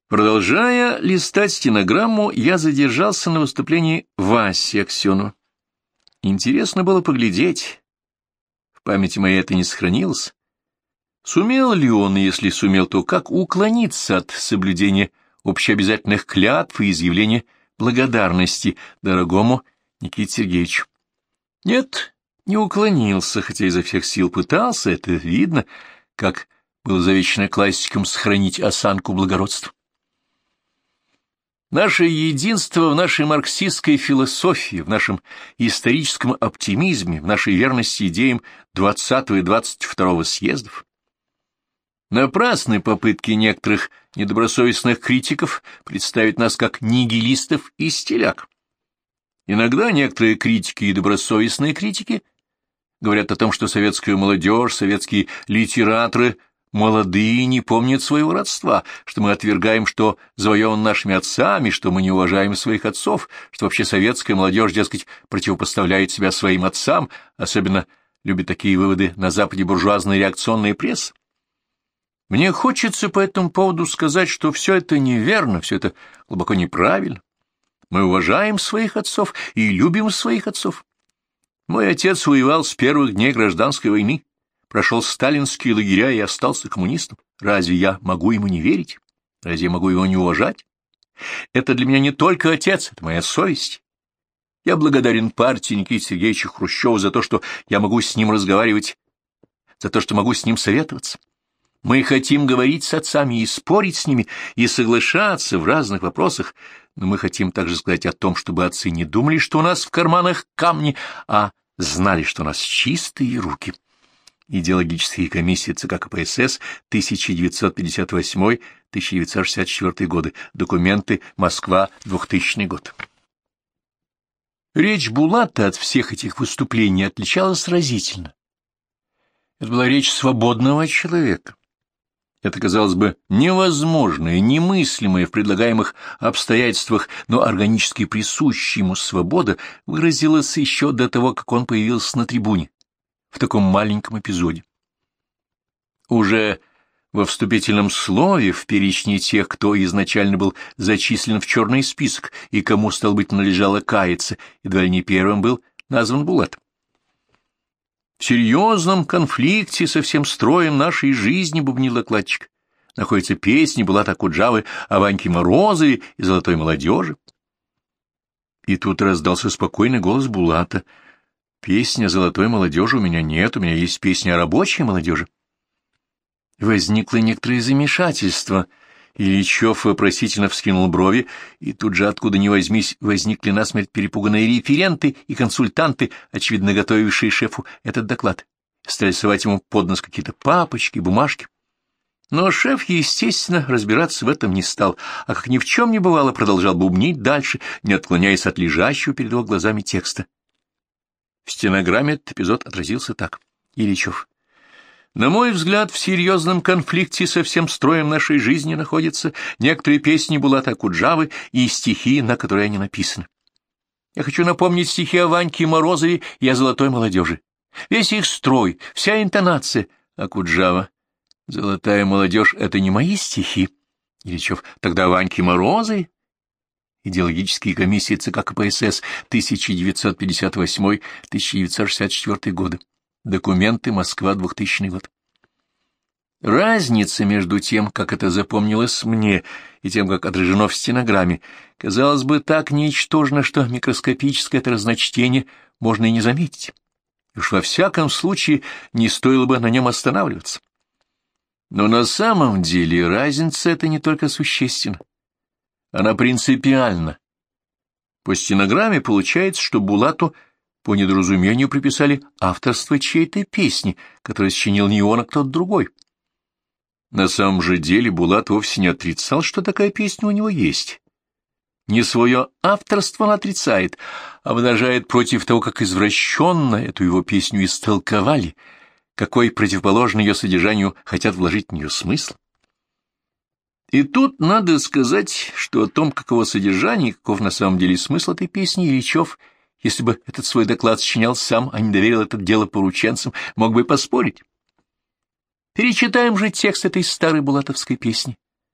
Продолжая листать стенограмму, я задержался на выступлении Васи Аксенова. Интересно было поглядеть. В памяти моей это не сохранилось. Сумел ли он, и если сумел, то как уклониться от соблюдения общеобязательных клятв и изъявления благодарности дорогому Никите Сергеевичу? Нет, не уклонился, хотя изо всех сил пытался, это видно, как было завещано классикам сохранить осанку благородства. Наше единство в нашей марксистской философии, в нашем историческом оптимизме, в нашей верности идеям 20-го и 22-го съездов. Напрасны попытки некоторых недобросовестных критиков представить нас как нигилистов и стиляк. Иногда некоторые критики и добросовестные критики говорят о том, что советская молодежь, советские литераторы молодые не помнят своего родства, что мы отвергаем, что завоеван нашими отцами, что мы не уважаем своих отцов, что вообще советская молодежь, дескать, противопоставляет себя своим отцам, особенно любит такие выводы на Западе буржуазная реакционная пресса. Мне хочется по этому поводу сказать, что все это неверно, все это глубоко неправильно. Мы уважаем своих отцов и любим своих отцов. Мой отец воевал с первых дней гражданской войны, прошел сталинские лагеря и остался коммунистом. Разве я могу ему не верить? Разве я могу его не уважать? Это для меня не только отец, это моя совесть. Я благодарен партии Никите Сергеевича Хрущева за то, что я могу с ним разговаривать, за то, что могу с ним советоваться. Мы хотим говорить с отцами и спорить с ними, и соглашаться в разных вопросах, но мы хотим также сказать о том, чтобы отцы не думали, что у нас в карманах камни, а знали, что у нас чистые руки. Идеологические комиссии ЦК КПСС 1958-1964 годы. Документы. Москва, 2000 год. Речь Булата от всех этих выступлений отличалась разительно. Это была речь свободного человека. Это, казалось бы, невозможное, немыслимое в предлагаемых обстоятельствах, но органически присущая ему свобода выразилась еще до того, как он появился на трибуне, в таком маленьком эпизоде. Уже во вступительном слове, в перечне тех, кто изначально был зачислен в черный список и кому, стало быть, надлежало каяться, едва ли не первым был назван Булат. В серьезном конфликте со всем строем нашей жизни, бубнил докладчик, находятся песни Булата Акуджавы о Ваньке Морозове и золотой молодежи. И тут раздался спокойный голос Булата. Песни о золотой молодежи у меня нет, у меня есть песня о рабочей молодежи. Возникло некоторое замешательство. Ильичев вопросительно вскинул брови, и тут же, откуда ни возьмись, возникли насмерть перепуганные референты и консультанты, очевидно готовившие шефу этот доклад. Стали совать ему под нос какие-то папочки, бумажки. Но шеф, естественно, разбираться в этом не стал, а как ни в чем не бывало, продолжал бубнить дальше, не отклоняясь от лежащего перед его глазами текста. В стенограмме этот эпизод отразился так. Ильичев. На мой взгляд, в серьезном конфликте со всем строем нашей жизни находятся некоторые песни Булата Акуджавы и стихи, на которые они написаны. Я хочу напомнить стихи о Ваньке Морозове и о золотой молодежи. Весь их строй, вся интонация. Акуджава. Золотая молодежь — это не мои стихи. Ильичев. Тогда Ваньке Морозове? Идеологические комиссии ЦК КПСС 1958-1964 годы. Документы. Москва, 2000 год. Разница между тем, как это запомнилось мне, и тем, как отражено в стенограмме, казалось бы, так ничтожно, что микроскопическое это разночтение можно и не заметить. И уж во всяком случае не стоило бы на нем останавливаться. Но на самом деле разница эта не только существенна, она принципиальна. По стенограмме получается, что Булату по недоразумению приписали авторство чьей-то песни, которую сочинил не он, а кто-то другой. На самом же деле Булат вовсе не отрицал, что такая песня у него есть. Не свое авторство он отрицает, а возражает против того, как извращенно эту его песню истолковали, какой противоположный ее содержанию хотят вложить в нее смысл. И тут надо сказать, что о том, каково содержание, каков на самом деле смысл этой песни, Ильичев, если бы этот свой доклад сочинял сам, а не доверил это дело порученцам, мог бы поспорить. Перечитаем же текст этой старой булатовской песни.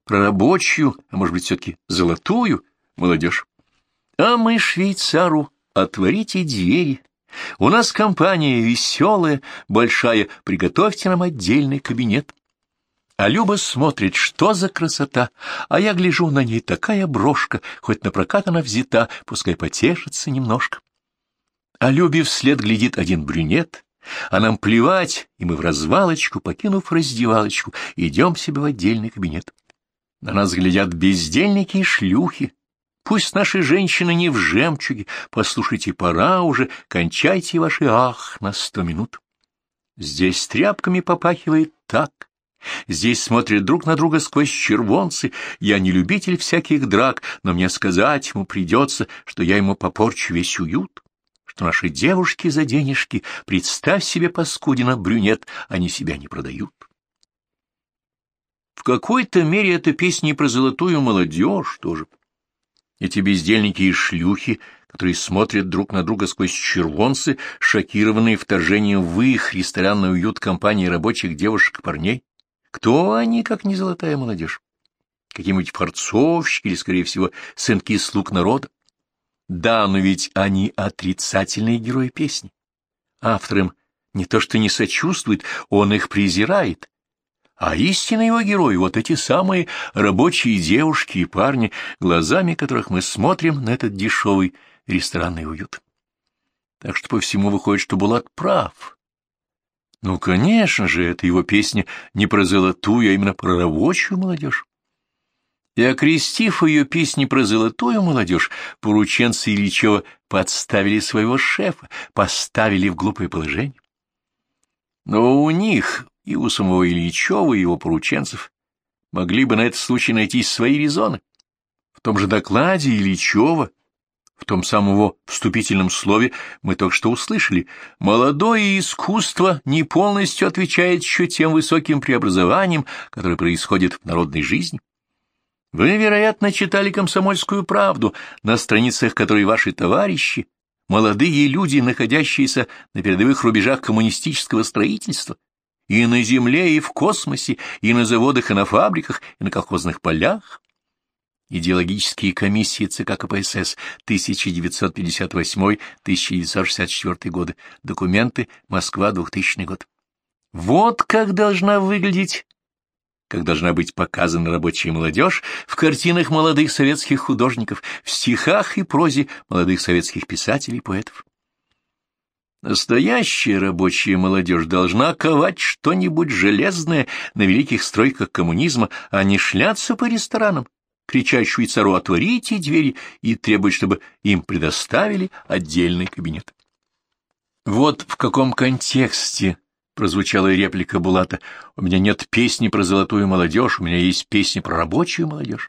про рабочую, а может быть, все-таки золотую молодежь. А мы швейцару, отворите двери. У нас компания веселая, большая, приготовьте нам отдельный кабинет. А Люба смотрит, что за красота, а я гляжу, на ней такая брошка, хоть на прокат она взята, пускай потешится немножко. А Любе вслед глядит один брюнет, а нам плевать, и мы в развалочку, покинув раздевалочку, идем себе в отдельный кабинет. На нас глядят бездельники и шлюхи. Пусть наши женщины не в жемчуге, послушайте, пора уже, кончайте ваши ах на 100 минут. Здесь тряпками попахивает так, здесь смотрят друг на друга сквозь червонцы. Я не любитель всяких драк, но мне сказать ему придется, что я ему попорчу весь уют, что наши девушки за денежки, представь себе, паскудина, брюнет, они себя не продают. В какой-то мере это песни про золотую молодежь тоже. Эти бездельники и шлюхи, которые смотрят друг на друга сквозь червонцы, шокированные вторжением в их ресторанный уют компании рабочих девушек и парней. Кто они, как не золотая молодежь? Какие-нибудь форцовщики или, скорее всего, сынки слуг народа? Да, но ведь они отрицательные герои песни. Автор им не то что не сочувствует, он их презирает. А истинный его герой — вот эти самые рабочие девушки и парни, глазами которых мы смотрим на этот дешевый ресторанный уют. Так что по всему выходит, что Булат прав. Ну, конечно же, это его песня не про золотую, а именно про рабочую молодежь. И, окрестив ее песни про золотую молодежь, порученцы Ильичева подставили своего шефа, поставили в глупое положение. Но у них, и у самого Ильичева, и его порученцев, могли бы на этот случай найтись свои резоны. В том же докладе Ильичева, в том самом его вступительном слове, мы только что услышали: «Молодое искусство не полностью отвечает еще тем высоким преобразованиям, которые происходят в народной жизни». Вы, вероятно, читали «Комсомольскую правду», на страницах которой ваши товарищи, молодые люди, находящиеся на передовых рубежах коммунистического строительства, и на земле, и в космосе, и на заводах, и на фабриках, и на колхозных полях. Идеологические комиссии ЦК КПСС 1958-1964 годы. Документы. Москва, 2000 год. Вот как должна выглядеть, как должна быть показана рабочая молодежь в картинах молодых советских художников, в стихах и прозе молодых советских писателей и поэтов. Настоящая рабочая молодежь должна ковать что-нибудь железное на великих стройках коммунизма, а не шляться по ресторанам, кричать швейцару «отворите двери» и требовать, чтобы им предоставили отдельный кабинет. Вот в каком контексте прозвучала реплика Булата: «У меня нет песни про золотую молодежь, у меня есть песни про рабочую молодежь».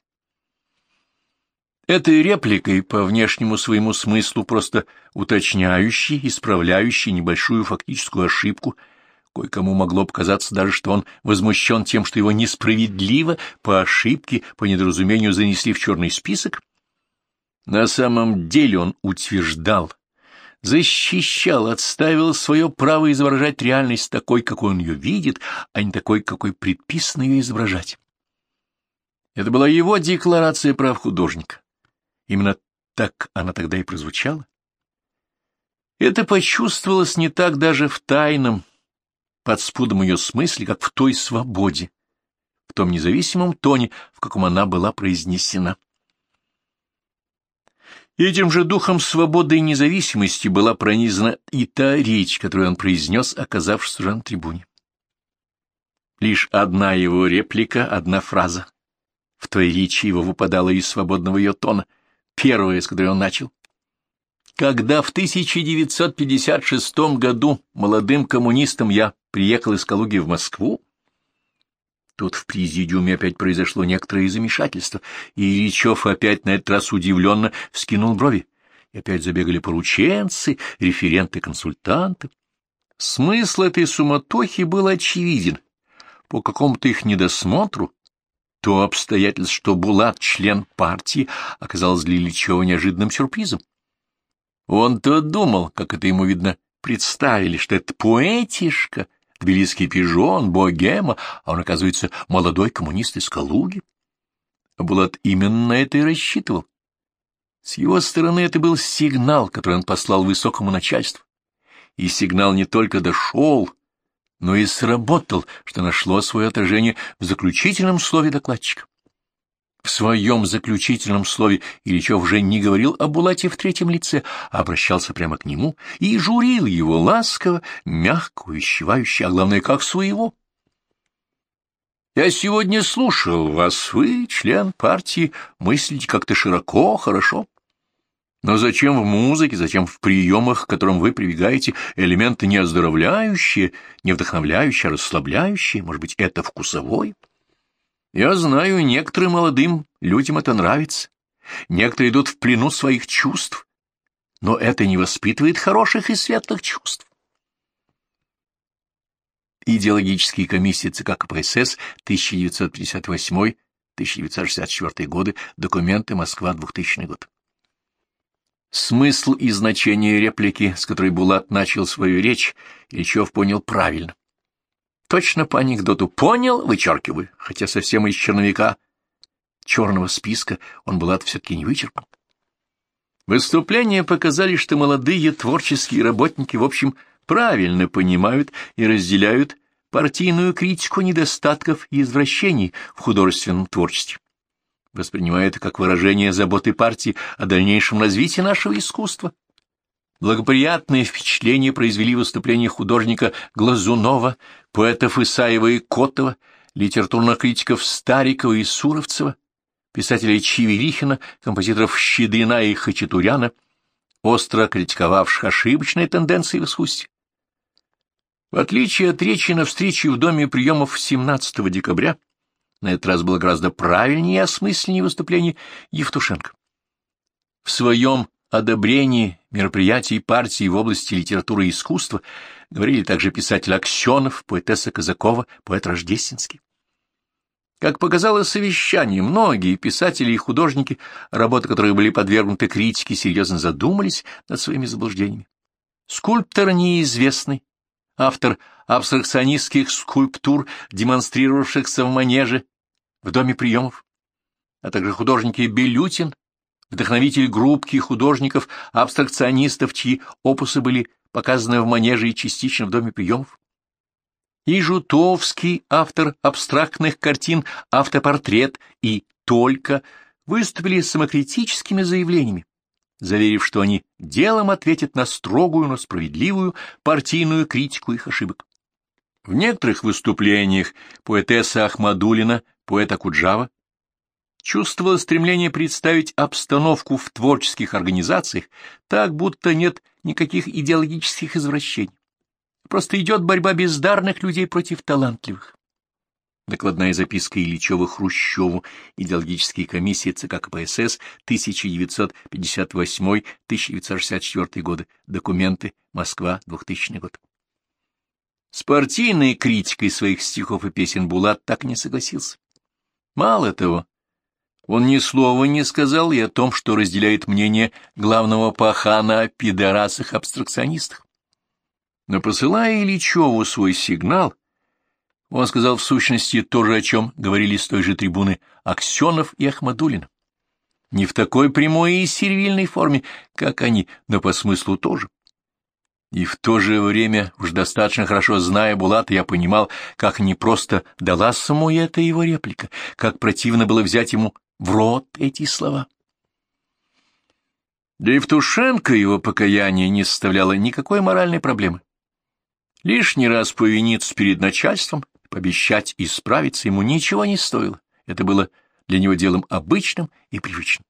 Этой репликой, по внешнему своему смыслу просто уточняющей, исправляющей небольшую фактическую ошибку, кое-кому могло показаться даже, что он возмущен тем, что его несправедливо, по ошибке, по недоразумению занесли в черный список, на самом деле он утверждал, защищал, отстаивал свое право изображать реальность такой, какой он ее видит, а не такой, какой предписано ее изображать. Это была его декларация прав художника. Именно так она тогда и прозвучала. Это почувствовалось не так даже в тайном, подспудном ее смысле, как в той свободе, в том независимом тоне, в каком она была произнесена. Этим же духом свободы и независимости была пронизана и та речь, которую он произнес, оказавшись уже на трибуне. Лишь одна его реплика, одна фраза в той речи его выпадала из свободного ее тона, первая, с которой он начал. Когда в 1956 году молодым коммунистом я приехал из Калуги в Москву, тут в президиуме опять произошло некоторое замешательство, и Ильичев опять на этот раз удивленно вскинул брови. И опять забегали порученцы, референты, консультанты. Смысл этой суматохи был очевиден. По какому-то их недосмотру то обстоятельство, что Булат, член партии, оказалось для Ильичева неожиданным сюрпризом. Он-то думал, как это ему, видно, представили, что это поэтишка, тбилисский пижон, богема, а он, оказывается, молодой коммунист из Калуги. А Булат именно на это и рассчитывал. С его стороны это был сигнал, который он послал высокому начальству. И сигнал не только дошел, но и сработал, что нашло свое отражение в заключительном слове докладчика. В своем заключительном слове Ильичев уже не говорил о Булате в третьем лице, а обращался прямо к нему и журил его ласково, мягко, увещевающе, а главное, как своего. «Я сегодня слушал вас, вы, член партии, мыслите как-то широко, хорошо. Но зачем в музыке, зачем в приемах, к которым вы прибегаете, элементы не оздоровляющие, не вдохновляющие, а расслабляющие? Может быть, это вкусовой? Я знаю, некоторым молодым людям это нравится. Некоторые идут в плену своих чувств, но это не воспитывает хороших и светлых чувств». Идеологические комиссии ЦК КПСС 1958-1964 годы, документы, Москва, 2000 год. Смысл и значение реплики, с которой Булат начал свою речь, Ильичев понял правильно. Точно по анекдоту «понял», вычеркиваю, хотя совсем из черновика черного списка он Булат все-таки не вычеркнул. Выступления показали, что молодые творческие работники, в общем, правильно понимают и разделяют партийную критику недостатков и извращений в художественном творчестве, воспринимая это как выражение заботы партии о дальнейшем развитии нашего искусства. Благоприятные впечатления произвели выступления художника Глазунова, поэтов Исаева и Котова, литературных критиков Старикова и Суровцева, писателей Чеверихина, композиторов Щедрина и Хачатуряна, остро критиковавших ошибочные тенденции в искусстве. В отличие от речи на встрече в Доме приемов 17 декабря, на этот раз было гораздо правильнее и осмысленнее выступление Евтушенко. В своем одобрении мероприятий партии в области литературы и искусства говорили также писатель Аксенов, поэтесса Казакова, поэт Рождественский. Как показало совещание, многие писатели и художники, работы которых были подвергнуты критике, серьезно задумались над своими заблуждениями. Скульптор неизвестный, автор абстракционистских скульптур, демонстрировавшихся в Манеже, в Доме приемов, а также художники Белютин, вдохновитель группки художников-абстракционистов, чьи опусы были показаны в Манеже и частично в Доме приемов. И Жутовский, автор абстрактных картин «Автопортрет» и «Только», выступили с самокритическими заявлениями, заверив, что они делом ответят на строгую, но справедливую партийную критику их ошибок. В некоторых выступлениях поэтесса Ахмадуллина, поэт Акуджава, чувствовала стремление представить обстановку в творческих организациях так, будто нет никаких идеологических извращений. Просто идет борьба бездарных людей против талантливых. Докладная записка Ильичева Хрущеву, идеологические комиссии ЦК КПСС, 1958-1964 годы, документы, Москва, 2000 год. С партийной критикой своих стихов и песен Булат так и не согласился. Мало того, он ни слова не сказал и о том, что разделяет мнение главного пахана о пидорасах-абстракционистах. Но посылая Ильичеву свой сигнал, он сказал в сущности то же, о чем говорили с той же трибуны Аксенов и Ахмадуллин. Не в такой прямой и сервильной форме, как они, но по смыслу тоже. И в то же время, уж достаточно хорошо зная Булата, я понимал, как непросто далась ему эта его реплика, как противно было взять ему в рот эти слова. Для Евтушенко его покаяние не составляло никакой моральной проблемы. Лишний раз повиниться перед начальством, пообещать исправиться ему ничего не стоило. Это было для него делом обычным и привычным.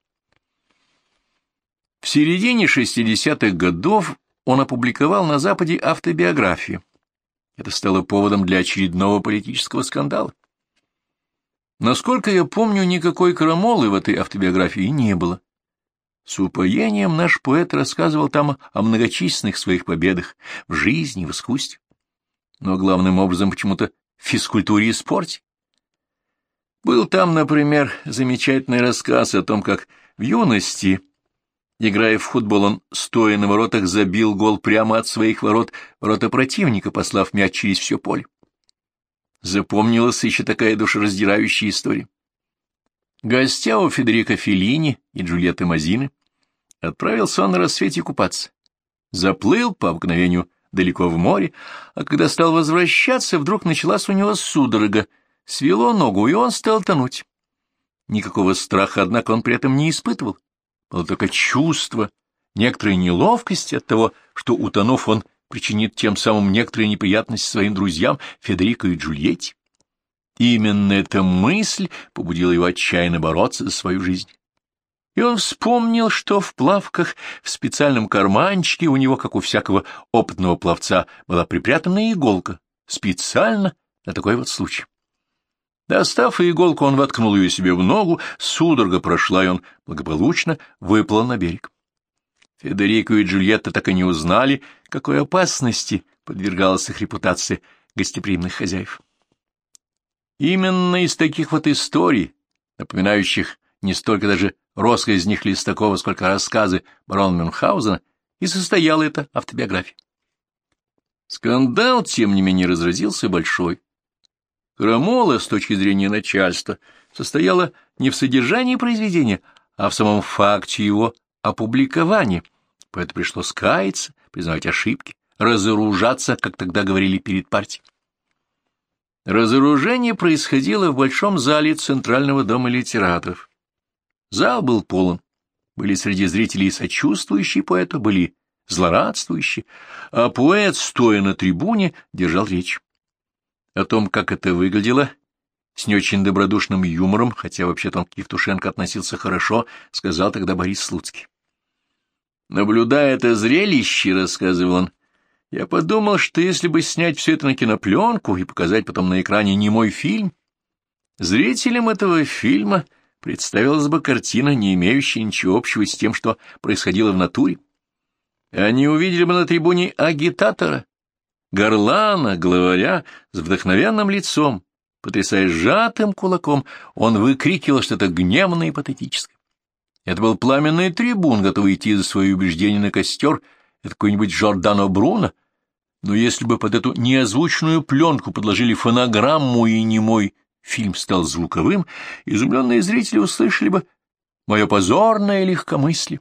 В середине 60-х годов он опубликовал на Западе автобиографию. Это стало поводом для очередного политического скандала. Насколько я помню, никакой крамолы в этой автобиографии не было. С упоением наш поэт рассказывал там о многочисленных своих победах в жизни, в искусстве, но главным образом почему-то в физкультуре и спорте. Был там, например, замечательный рассказ о том, как в юности, играя в футбол, он, стоя на воротах, забил гол прямо от своих ворот, ворота противника, послав мяч через все поле. Запомнилась еще такая душераздирающая история. Гостя у Федерико Феллини и Джульетты Мазины, отправился он на рассвете купаться. Заплыл по обыкновению далеко в море, а когда стал возвращаться, вдруг началась у него судорога, свело ногу, и он стал тонуть. Никакого страха, однако, он при этом не испытывал. Было только чувство некоторой неловкости от того, что, утонув, он причинит тем самым некоторые неприятности своим друзьям Федерико и Джульетте. Именно эта мысль побудила его отчаянно бороться за свою жизнь. И он вспомнил, что в плавках в специальном карманчике у него, как у всякого опытного пловца, была припрятана иголка, специально на такой вот случай. Достав иголку, он воткнул ее себе в ногу, судорога прошла, и он благополучно выплыл на берег. Федерико и Джульетта так и не узнали, какой опасности подвергалась их репутация гостеприимных хозяев. Именно из таких вот историй, напоминающих не столько даже россказнях Листакова, сколько рассказы барона Мюнхгаузена, и состояла эта автобиография. Скандал, тем не менее, разразился большой. Крамола, с точки зрения начальства, состояла не в содержании произведения, а в самом факте его опубликования, поэтому пришлось каяться, признавать ошибки, разоружаться, как тогда говорили, перед партией. Разоружение происходило в большом зале Центрального дома литераторов. Зал был полон. Были среди зрителей сочувствующие поэту, были злорадствующие, а поэт, стоя на трибуне, держал речь. О том, как это выглядело, с не очень добродушным юмором, хотя вообще-то он к Евтушенко относился хорошо, сказал тогда Борис Слуцкий. «Наблюдая это зрелище, — рассказывал он, — я подумал, что если бы снять все это на кинопленку и показать потом на экране немой фильм, зрителям этого фильма представилась бы картина, не имеющая ничего общего с тем, что происходило в натуре. Они увидели бы на трибуне агитатора, горлана, главаря с вдохновенным лицом, потрясая сжатым кулаком, он выкрикивал что-то гневное и патетическое. Это был пламенный трибун, готовый идти за свои убеждения на костер, это какой-нибудь Джордано Бруно. Но если бы под эту неозвученную пленку подложили фонограмму, и немой фильм стал звуковым, изумленные зрители услышали бы мое позорное легкомыслие.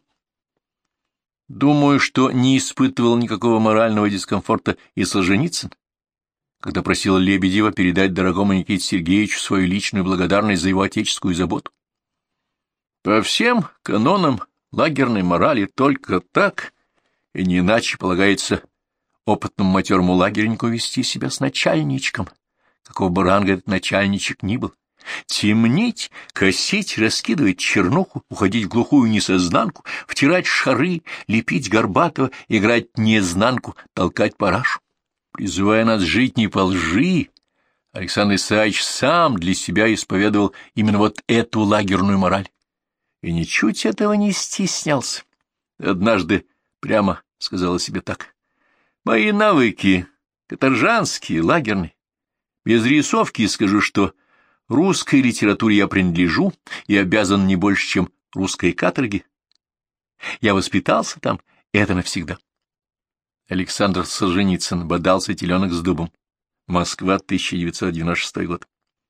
Думаю, что не испытывал никакого морального дискомфорта и Солженицын, когда просил Лебедева передать дорогому Никите Сергеевичу свою личную благодарность за его отеческую заботу. По всем канонам лагерной морали только так, и не иначе полагается опытному матерому лагернику вести себя с начальничком, какого бы ранга этот начальничек ни был. Темнить, косить, раскидывать чернуху, уходить в глухую несознанку, втирать шары, лепить горбатого, играть незнанку, толкать парашу. Призывая нас жить не по лжи, Александр Исаевич сам для себя исповедовал именно вот эту лагерную мораль. И ничуть этого не стеснялся. Однажды прямо сказал о себе так: «Мои навыки каторжанские, лагерные. Без рисовки скажу, что русской литературе я принадлежу и обязан не больше, чем русской каторге. Я воспитался там, и это навсегда». Александр Солженицын. «Бодался теленок с дубом». Москва, 1996 год.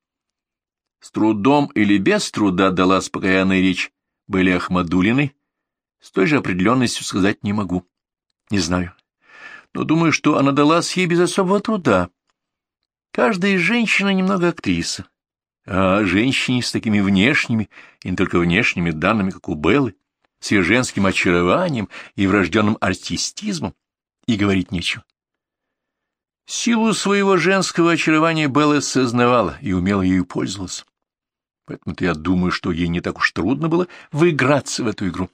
С трудом или без труда далась покаянная речь были Ахмадулиной. С той же определенностью сказать не могу. Не знаю. Но думаю, что она далась ей без особого труда. Каждая женщина немного актриса. А женщине с такими внешними, и не только внешними данными, как у Беллы, с ее женским очарованием и врожденным артистизмом, и говорить нечего. Силу своего женского очарования Белла сознавала и умело ею пользовалась. Поэтому-то я думаю, что ей не так уж трудно было выиграться в эту игру.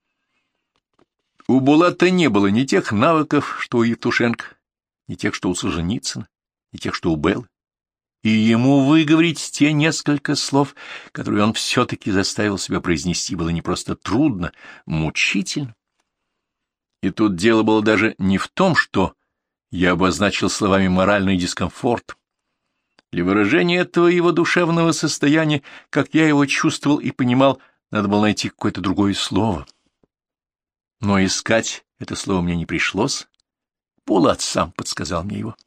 У Булата не было ни тех навыков, что у Евтушенко, ни тех, что у Солженицына, ни тех, что у Беллы. И ему выговорить те несколько слов, которые он все-таки заставил себя произнести, было не просто трудно, мучительно. И тут дело было даже не в том, что я обозначил словами моральный дискомфорт. Для выражения этого его душевного состояния, как я его чувствовал и понимал, надо было найти какое-то другое слово. Но искать это слово мне не пришлось. Булат сам подсказал мне его.